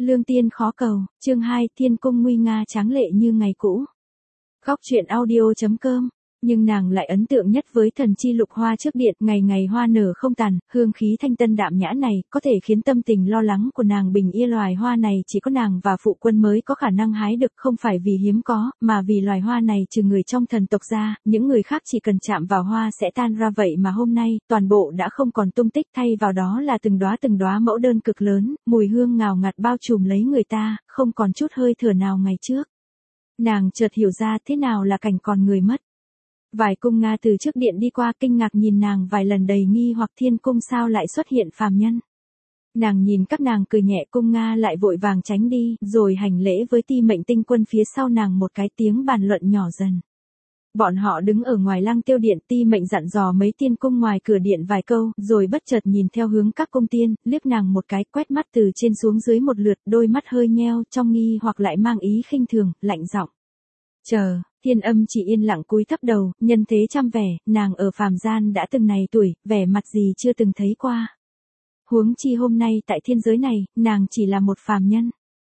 Lương tiên khó cầu, chương 2, thiên cung nguy nga tráng lệ như ngày cũ. Góc truyện audio.com. Nhưng nàng lại ấn tượng nhất với thần chi lục hoa trước điện, ngày ngày hoa nở không tàn, hương khí thanh tân đạm nhã này, có thể khiến tâm tình lo lắng của nàng bình yên. Loài hoa này chỉ có nàng và phụ quân mới có khả năng hái được, không phải vì hiếm có, mà vì loài hoa này trừ người trong thần tộc ra, những người khác chỉ cần chạm vào hoa sẽ tan ra. Vậy mà hôm nay, toàn bộ đã không còn tung tích, thay vào đó là từng đóa mẫu đơn cực lớn, mùi hương ngào ngạt bao trùm lấy người ta, không còn chút hơi thở nào ngày trước. Nàng chợt hiểu ra thế nào là cảnh còn người mất. Vài cung Nga từ trước điện đi qua kinh ngạc nhìn nàng vài lần đầy nghi hoặc, thiên cung sao lại xuất hiện phàm nhân. Nàng nhìn các nàng cười nhẹ, cung Nga lại vội vàng tránh đi, rồi hành lễ với Ti Mệnh Tinh Quân phía sau nàng. Một cái tiếng bàn luận nhỏ dần. Bọn họ đứng ở ngoài Lăng Tiêu Điện, Ti Mệnh dặn dò mấy tiên cung ngoài cửa điện vài câu, rồi bất chợt nhìn theo hướng các cung tiên, liếc nàng một cái, quét mắt từ trên xuống dưới một lượt, đôi mắt hơi nheo, trong nghi hoặc lại mang ý khinh thường, lạnh giọng. Chờ. Thiên Âm chỉ yên lặng cúi thấp đầu, nhân thế trăm vẻ, nàng ở phàm gian đã từng này tuổi, vẻ mặt gì chưa từng thấy qua. Huống chi hôm nay tại thiên giới này, nàng chỉ là một phàm nhân.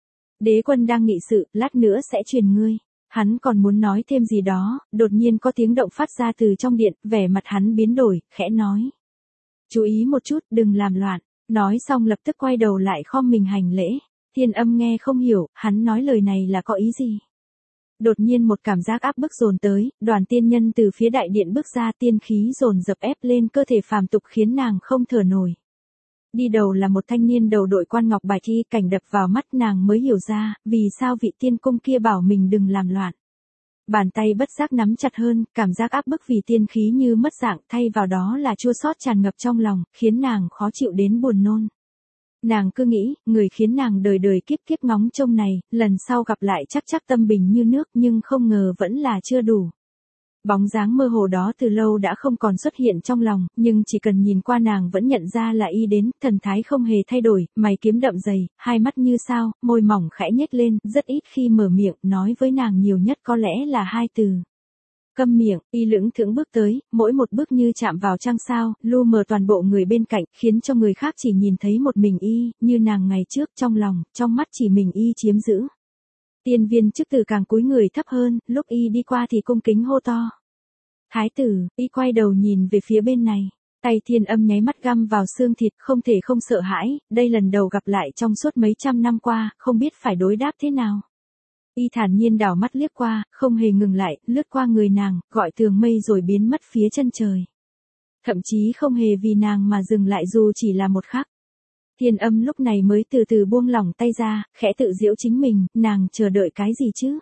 Đế quân đang nghị sự, lát nữa sẽ truyền ngươi. Hắn còn muốn nói thêm gì đó, đột nhiên có tiếng động phát ra từ trong điện, vẻ mặt hắn biến đổi, khẽ nói. Chú ý một chút, đừng làm loạn. Nói xong lập tức quay đầu lại khom mình hành lễ. Thiên Âm nghe không hiểu, hắn nói lời này là có ý gì. Đột nhiên một cảm giác áp bức dồn tới, đoàn tiên nhân từ phía đại điện bước ra, tiên khí dồn dập ép lên cơ thể phàm tục khiến nàng không thở nổi. Đi đầu là một thanh niên đầu đội quan ngọc bạch y, cảnh đập vào mắt nàng mới hiểu ra, vì sao vị tiên cung kia bảo mình đừng làm loạn. Bàn tay bất giác nắm chặt hơn, cảm giác áp bức vì tiên khí như mất dạng, thay vào đó là chua xót tràn ngập trong lòng, khiến nàng khó chịu đến buồn nôn. Nàng cứ nghĩ, người khiến nàng đời đời kiếp kiếp ngóng trông này, lần sau gặp lại chắc tâm bình như nước, nhưng không ngờ vẫn là chưa đủ. Bóng dáng mơ hồ đó từ lâu đã không còn xuất hiện trong lòng, nhưng chỉ cần nhìn qua nàng vẫn nhận ra là y đến, thần thái không hề thay đổi, mày kiếm đậm dày, hai mắt như sao, môi mỏng khẽ nhếch lên, rất ít khi mở miệng, nói với nàng nhiều nhất có lẽ là hai từ. Câm miệng. Y lững thững bước tới, mỗi một bước như chạm vào trăng sao, lu mờ toàn bộ người bên cạnh, khiến cho người khác chỉ nhìn thấy một mình y, như nàng ngày trước, trong lòng, trong mắt chỉ mình y chiếm giữ. Tiên viên chức tử càng cúi người thấp hơn, lúc y đi qua thì cung kính hô to. Thái tử. Y quay đầu nhìn về phía bên này. Tay Thiên Âm nháy mắt găm vào xương thịt, không thể không sợ hãi, đây lần đầu gặp lại trong suốt mấy trăm năm qua, không biết phải đối đáp thế nào. Y thản nhiên đảo mắt liếc qua, không hề ngừng lại, lướt qua người nàng, gọi tường mây rồi biến mất phía chân trời. Thậm chí không hề vì nàng mà dừng lại dù chỉ là một khắc. Thiên Âm lúc này mới từ từ buông lỏng tay ra, khẽ tự giễu chính mình, nàng chờ đợi cái gì chứ?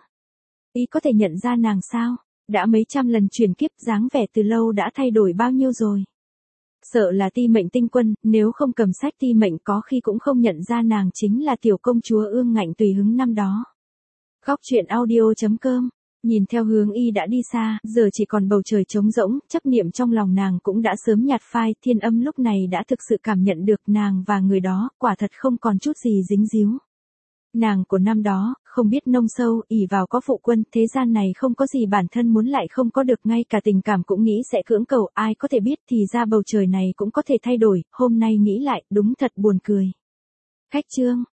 Y có thể nhận ra nàng sao? Đã mấy trăm lần chuyển kiếp, dáng vẻ từ lâu đã thay đổi bao nhiêu rồi? Sợ là Ti Mệnh Tinh Quân, nếu không cầm sách Ti Mệnh có khi cũng không nhận ra nàng chính là tiểu công chúa ương ngạnh tùy hứng năm đó. Góc truyện audio.com. Nhìn theo hướng y đã đi xa, giờ chỉ còn bầu trời trống rỗng, chấp niệm trong lòng nàng cũng đã sớm nhạt phai. Thiên Âm lúc này đã thực sự cảm nhận được nàng và người đó, quả thật không còn chút gì dính díu. Nàng của năm đó, không biết nông sâu, ỷ vào có phụ quân, thế gian này không có gì bản thân muốn lại không có được, ngay cả tình cảm cũng nghĩ sẽ cưỡng cầu, ai có thể biết thì ra bầu trời này cũng có thể thay đổi, hôm nay nghĩ lại, đúng thật buồn cười. Khách chương.